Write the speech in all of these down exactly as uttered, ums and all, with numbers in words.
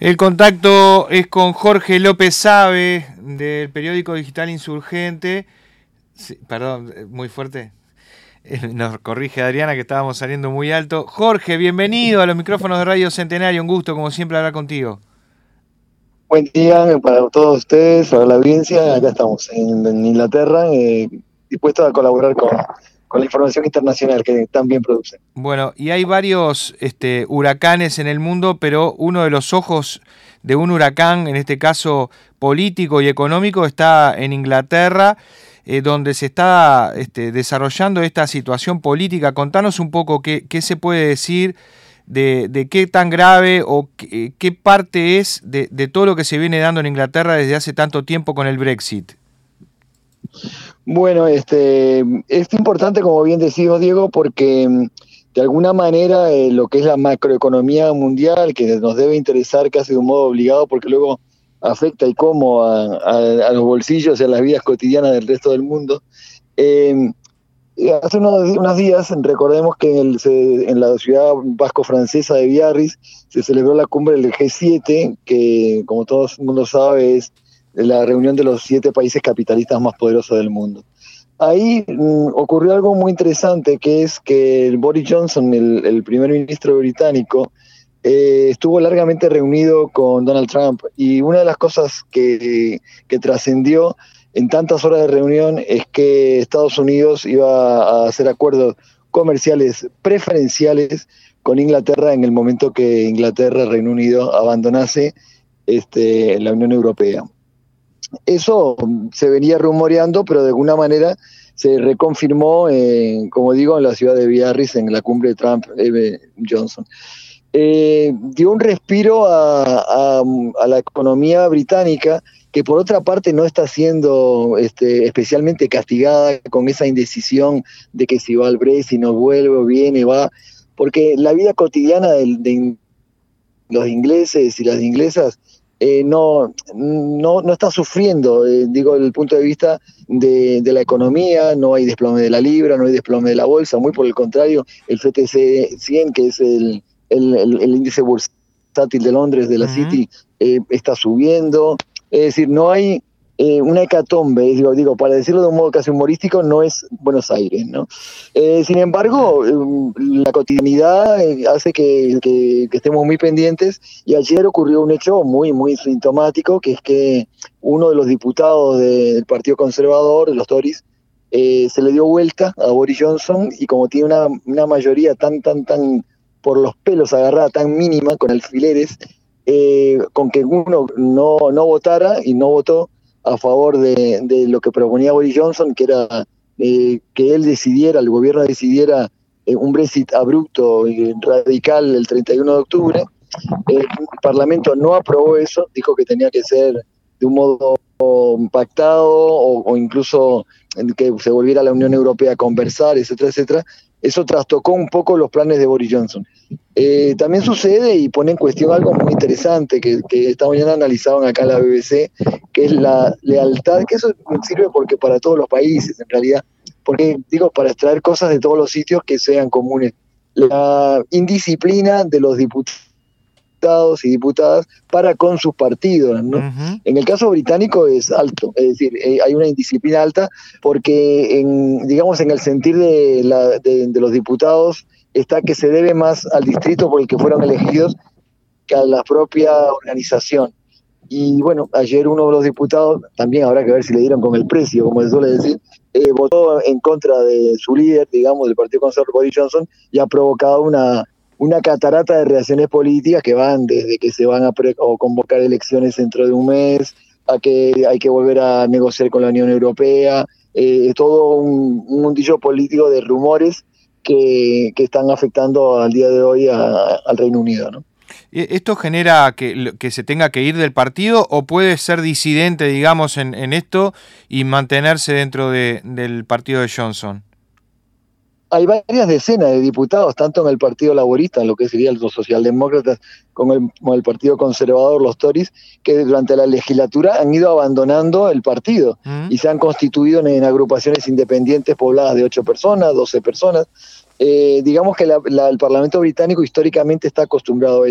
El contacto es con Jorge López Sabe, del periódico digital Insurgente. Sí, perdón, muy fuerte. Nos corrige Adriana que estábamos saliendo muy alto. Jorge, bienvenido a los micrófonos de Radio Centenario. Un gusto, como siempre, hablar contigo. Buen día para todos ustedes, para la audiencia. Acá estamos en, en Inglaterra, eh, dispuestos a colaborar con, con la información internacional que también producen. Bueno, y hay varios este, huracanes en el mundo, pero uno de los ojos de un huracán, en este caso político y económico, está en Inglaterra, eh, donde se está este, desarrollando esta situación política. Contanos un poco qué, qué se puede decir de, de qué tan grave o qué, qué parte es de, de todo lo que se viene dando en Inglaterra desde hace tanto tiempo con el Brexit. Bueno, este, es importante, como bien decís, Diego, porque de alguna manera eh, lo que es la macroeconomía mundial, que nos debe interesar casi de un modo obligado, porque luego afecta y cómo a, a, a los bolsillos y a las vidas cotidianas del resto del mundo. Eh, hace unos, unos días, recordemos que en, el, se, en la ciudad vasco-francesa de Biarritz se celebró la cumbre del G siete, que como todo el mundo sabe es la reunión de los siete países capitalistas más poderosos del mundo. Ahí mmm, ocurrió algo muy interesante, que es que el Boris Johnson, el, el primer ministro británico, eh, estuvo largamente reunido con Donald Trump, y una de las cosas que, que trascendió en tantas horas de reunión es que Estados Unidos iba a hacer acuerdos comerciales preferenciales con Inglaterra en el momento que Inglaterra, Reino Unido, abandonase este, la Unión Europea. Eso se venía rumoreando, pero de alguna manera se reconfirmó, eh, como digo, en la ciudad de Biarritz, en la cumbre de Trump-Johnson. Eh, dio un respiro a, a, a la economía británica, que por otra parte no está siendo este, especialmente castigada con esa indecisión de que si va al Brexit, no vuelve, o viene, va, porque la vida cotidiana de, de los ingleses y las inglesas Eh, no, no, no está sufriendo, eh, digo, desde el punto de vista de, de la economía. No hay desplome de la libra, no hay desplome de la bolsa, muy por el contrario, el F T S E cien, que es el, el, el, el índice bursátil de Londres, de la uh-huh. City, eh, está subiendo. Es decir, no hay eh, una hecatombe, digo, digo, para decirlo de un modo casi humorístico, no es Buenos Aires, ¿no? Eh, sin embargo, eh, la cotidianidad eh, hace que, que, que estemos muy pendientes, y ayer ocurrió un hecho muy, muy sintomático, que es que uno de los diputados de, del Partido Conservador, de los Tories, eh, se le dio vuelta a Boris Johnson, y como tiene una, una mayoría tan, tan, tan por los pelos agarrada, tan mínima, con alfileres, eh, con que uno no, no votara, y no votó a favor de, de lo que proponía Boris Johnson, que era eh, que él decidiera, el gobierno decidiera eh, un Brexit abrupto y radical el treinta y uno de octubre. Eh, el Parlamento no aprobó eso, dijo que tenía que ser de un modo pactado, o, o incluso que se volviera a la Unión Europea a conversar, etcétera, etcétera. Eso trastocó un poco los planes de Boris Johnson. Eh, también sucede y pone en cuestión algo muy interesante que, que esta mañana analizaban acá en la B B C, que es la lealtad, que eso sirve porque para todos los países, en realidad, porque digo, para extraer cosas de todos los sitios que sean comunes. La indisciplina de los diputados y diputadas para con sus partidos, ¿no? Uh-huh. En el caso británico es alto, es decir, eh, hay una indisciplina alta, porque en, digamos, en el sentir de, la, de, de los diputados está que se debe más al distrito por el que fueron elegidos que a la propia organización. Y bueno, ayer uno de los diputados, también habrá que ver si le dieron con el precio, como se suele decir, eh, votó en contra de su líder, digamos, del Partido Conservador, Boris Johnson, y ha provocado una una catarata de reacciones políticas que van desde que se van a pre- o convocar elecciones dentro de un mes, a que hay que volver a negociar con la Unión Europea, eh, todo un, un mundillo político de rumores que, que están afectando al día de hoy a, a, al Reino Unido, ¿no? ¿Esto genera que, que se tenga que ir del partido, o puede ser disidente, digamos, en, en esto y mantenerse dentro de, del partido de Johnson? Hay varias decenas de diputados, tanto en el Partido Laborista, en lo que serían los socialdemócratas, como el, como el Partido Conservador, los Tories, que durante la legislatura han ido abandonando el partido ¿Mm? y se han constituido en, en agrupaciones independientes pobladas de ocho personas, doce personas. Eh, digamos que la, la, el Parlamento británico históricamente está acostumbrado a eso.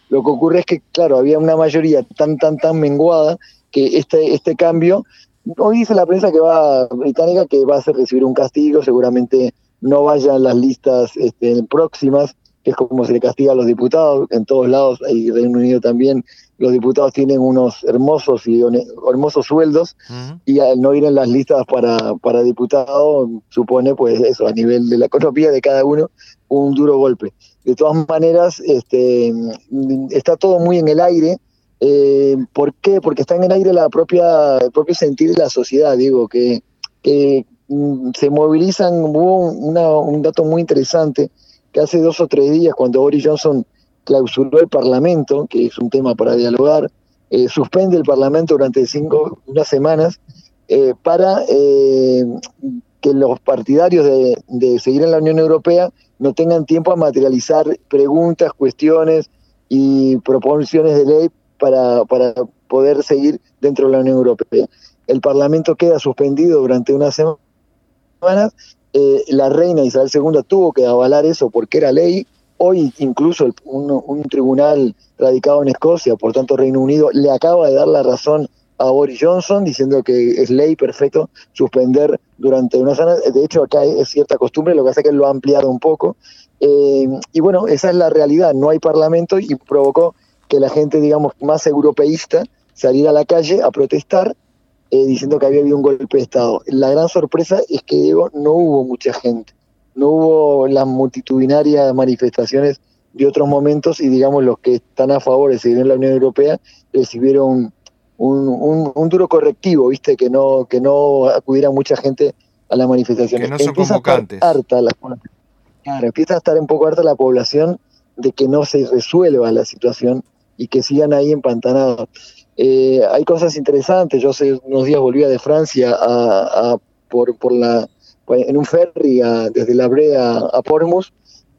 Lo que ocurre es que, claro, había una mayoría tan, tan, tan menguada que este, este cambio, hoy dice la prensa que va, británica, que va a hacer recibir un castigo, seguramente no vayan las listas este, próximas, que es como se le castiga a los diputados, en todos lados, y Reino Unido también, los diputados tienen unos hermosos y hermosos sueldos, uh-huh. y al no ir en las listas para, para diputado, supone, pues eso, a nivel de la economía de cada uno, un duro golpe. De todas maneras, este, está todo muy en el aire. Eh, ¿Por qué? Porque está en el aire la propia, el propio sentir de la sociedad, digo, que, que mm, se movilizan. Hubo una, un dato muy interesante, que hace dos o tres días, cuando Boris Johnson clausuró el Parlamento, que es un tema para dialogar, eh, suspende el Parlamento durante cinco, unas semanas, eh, para eh, que los partidarios de, de seguir en la Unión Europea no tengan tiempo a materializar preguntas, cuestiones y proposiciones de ley para, para poder seguir dentro de la Unión Europea. El Parlamento queda suspendido durante unas semanas. Eh, la reina Isabel segunda tuvo que avalar eso porque era ley. Hoy incluso el, un, un tribunal radicado en Escocia, por tanto Reino Unido, le acaba de dar la razón a Boris Johnson, diciendo que es ley, perfecto, suspender durante unas semanas. De hecho, acá es cierta costumbre, lo que hace es que lo ha ampliado un poco. Eh, y bueno, esa es la realidad, no hay parlamento y provocó que la gente, digamos, más europeísta saliera a la calle a protestar, eh, diciendo que había habido un golpe de Estado. La gran sorpresa es que, Diego, no hubo mucha gente, no hubo las multitudinarias manifestaciones de otros momentos y, digamos, los que están a favor de seguir en la Unión Europea recibieron un, un, un duro correctivo, ¿viste? Que no, que no acudiera mucha gente a las manifestaciones. Que no son empieza convocantes. A estar harta la, claro, empieza a estar un poco harta la población de que no se resuelva la situación y que sigan ahí empantanados. Eh, hay cosas interesantes. Yo hace unos días volvía de Francia a, a, por, por la, en un ferry a, desde La Brea a, a Portsmouth,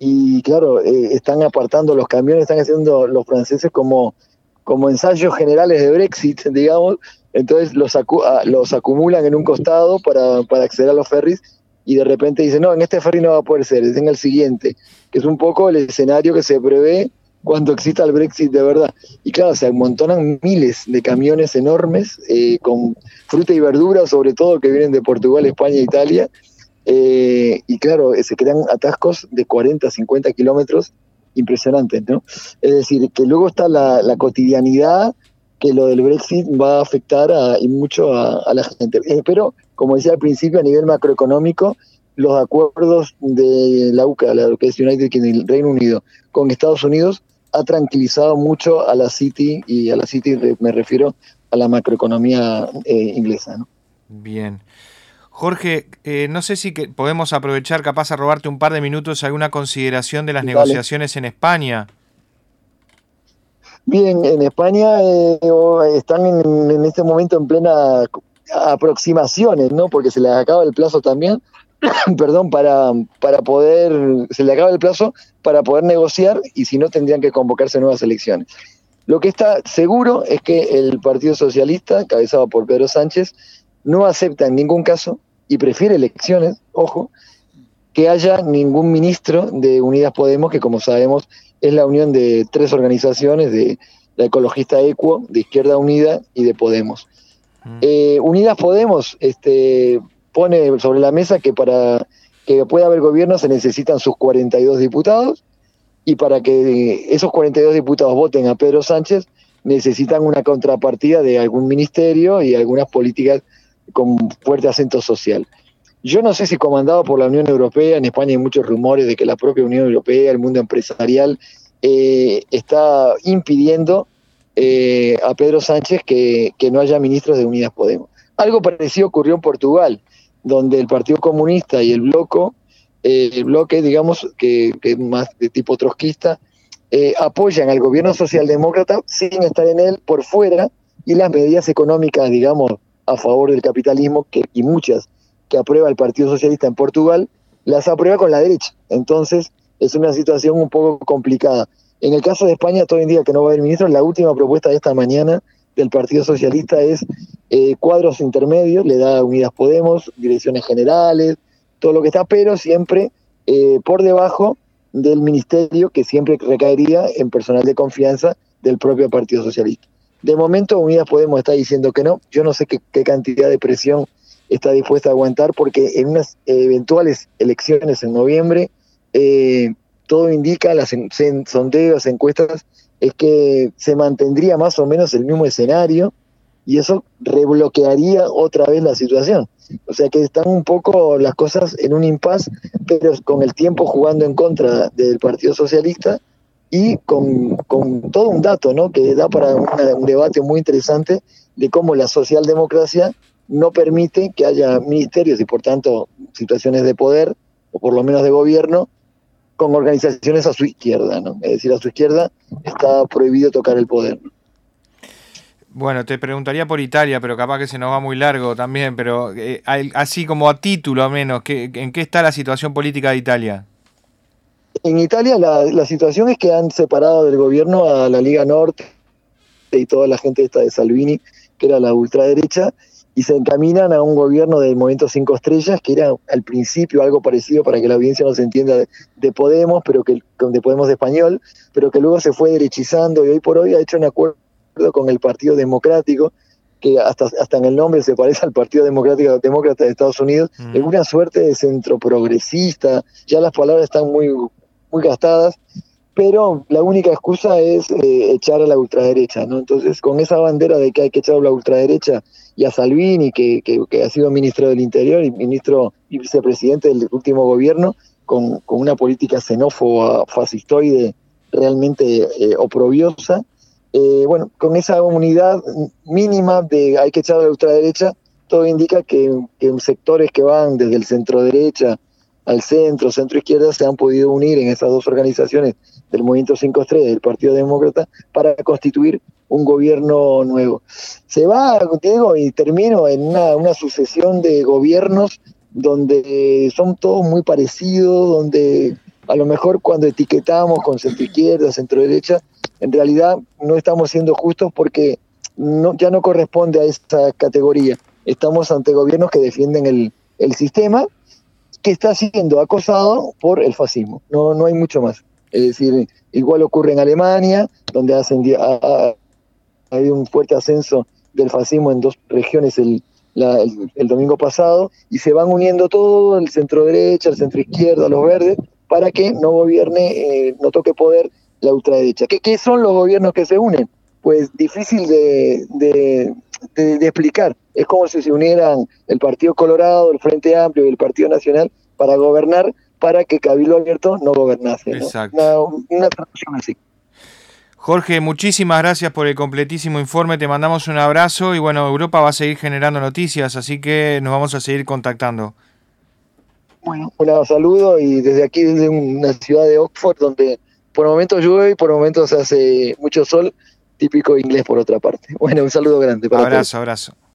y claro, eh, están apartando los camiones, están haciendo los franceses como, como ensayos generales de Brexit, digamos. Entonces los, acu los acumulan en un costado para, para acceder a los ferries, y de repente dicen, no, en este ferry no va a poder ser, es en el siguiente, que es un poco el escenario que se prevé cuando exista el Brexit de verdad. Y claro, se amontonan miles de camiones enormes, eh, con fruta y verdura, sobre todo, que vienen de Portugal, España e Italia, eh, y claro, se crean atascos de cuarenta, cincuenta kilómetros impresionantes, ¿no? Es decir, que luego está la, la cotidianidad, que lo del Brexit va a afectar a, y mucho a, a la gente. Eh, pero, como decía al principio, a nivel macroeconómico, los acuerdos de la U C A, la que es United Kingdom, Reino Unido, con Estados Unidos, ha tranquilizado mucho a la City, y a la City me refiero a la macroeconomía eh, inglesa, ¿no? Bien. Jorge, eh, no sé si que podemos aprovechar, capaz a robarte un par de minutos, alguna consideración de las Dale. negociaciones en España. Bien, en España eh, están en, en este momento en plena aproximaciones, ¿no? Porque se les acaba el plazo también, perdón, para, para poder, se le acaba el plazo para poder negociar, y si no tendrían que convocarse nuevas elecciones. Lo que está seguro es que el Partido Socialista, cabezado por Pedro Sánchez, no acepta en ningún caso, y prefiere elecciones, ojo, que haya ningún ministro de Unidas Podemos, que como sabemos es la unión de tres organizaciones, de la ecologista Equo, de Izquierda Unida y de Podemos. Mm. Eh, Unidas Podemos este, pone sobre la mesa que para que pueda haber gobierno se necesitan sus cuarenta y dos diputados, y para que esos cuarenta y dos diputados voten a Pedro Sánchez necesitan una contrapartida de algún ministerio y algunas políticas con fuerte acento social. Yo no sé si comandado por la Unión Europea, en España hay muchos rumores de que la propia Unión Europea, el mundo empresarial, eh, está impidiendo eh, a Pedro Sánchez que, que no haya ministros de Unidas Podemos. Algo parecido ocurrió en Portugal, donde el Partido Comunista y el Bloco, eh, el bloque, digamos, que, que más de tipo trotskista, eh, apoyan al gobierno socialdemócrata sin estar en él por fuera, y las medidas económicas, digamos, a favor del capitalismo, que, y muchas que aprueba el Partido Socialista en Portugal, las aprueba con la derecha. Entonces, es una situación un poco complicada. En el caso de España, todo indica que no va a haber ministros. La última propuesta de esta mañana del Partido Socialista es eh, cuadros intermedios, le da Unidas Podemos, direcciones generales, todo lo que está, pero siempre eh, por debajo del ministerio, que siempre recaería en personal de confianza del propio Partido Socialista. De momento Unidas Podemos está diciendo que no. Yo no sé qué, qué cantidad de presión está dispuesta a aguantar, porque en unas eventuales elecciones en noviembre, eh, todo indica, las en, en sondeos, encuestas, es que se mantendría más o menos el mismo escenario, y eso rebloquearía otra vez la situación. O sea que están un poco las cosas en un impasse, pero con el tiempo jugando en contra del Partido Socialista, y con, con todo un dato, ¿no?, que da para una, un debate muy interesante de cómo la socialdemocracia no permite que haya ministerios y por tanto situaciones de poder, o por lo menos de gobierno, con organizaciones a su izquierda, ¿no? Es decir, a su izquierda está prohibido tocar el poder. Bueno, te preguntaría por Italia, pero capaz que se nos va muy largo también, pero eh, así como a título al menos, ¿qué, ¿en qué está la situación política de Italia? En Italia la, la situación es que han separado del gobierno a la Liga Norte y toda la gente esta de Salvini, que era la ultraderecha, y se encaminan a un gobierno del Movimiento Cinco Estrellas, que era al principio algo parecido, para que la audiencia no se entienda, de, de Podemos, pero que de Podemos de español, pero que luego se fue derechizando, y hoy por hoy ha hecho un acuerdo con el Partido Democrático, que hasta, hasta en el nombre se parece al Partido Democrático Demócrata de Estados Unidos, mm. Es una suerte de centro progresista, ya las palabras están muy, muy gastadas, pero la única excusa es eh, echar a la ultraderecha, ¿no? Entonces, con esa bandera de que hay que echar a la ultraderecha y a Salvini, que, que, que ha sido ministro del Interior y ministro y vicepresidente del último gobierno, con, con una política xenófoba, fascistoide, realmente eh, oprobiosa, eh, bueno, con esa unidad mínima de hay que echar a la ultraderecha, todo indica que, que sectores que van desde el centro derecha al centro, centro izquierda, se han podido unir en esas dos organizaciones del Movimiento Cinco Estrellas y del Partido Demócrata para constituir un gobierno nuevo. Se va, Diego, y termino en una, una sucesión de gobiernos donde son todos muy parecidos, donde a lo mejor cuando etiquetamos con centro izquierda, centro derecha, en realidad no estamos siendo justos, porque no, ya no corresponde a esa categoría. Estamos ante gobiernos que defienden el, el sistema, que está siendo acosado por el fascismo. No, no hay mucho más. Es decir, igual ocurre en Alemania, donde hacen, ha, ha habido un fuerte ascenso del fascismo en dos regiones el, la, el, el domingo pasado, y se van uniendo todo, el centro derecha, el centro izquierda, los verdes, para que no gobierne, eh, no toque poder la ultraderecha. ¿Qué, ¿Qué son los gobiernos que se unen? Pues difícil de, de, de, de explicar. Es como si se unieran el Partido Colorado, el Frente Amplio y el Partido Nacional para gobernar, para que Cabildo Abierto no gobernase, ¿no? Exacto. Una, una traducción así. Jorge, muchísimas gracias por el completísimo informe, te mandamos un abrazo, y bueno, Europa va a seguir generando noticias, así que nos vamos a seguir contactando. Bueno, un saludo, y desde aquí, desde una ciudad de Oxford, donde por momentos llueve y por momentos hace mucho sol, típico inglés por otra parte. Bueno, un saludo grande para Abrazo, todos. abrazo.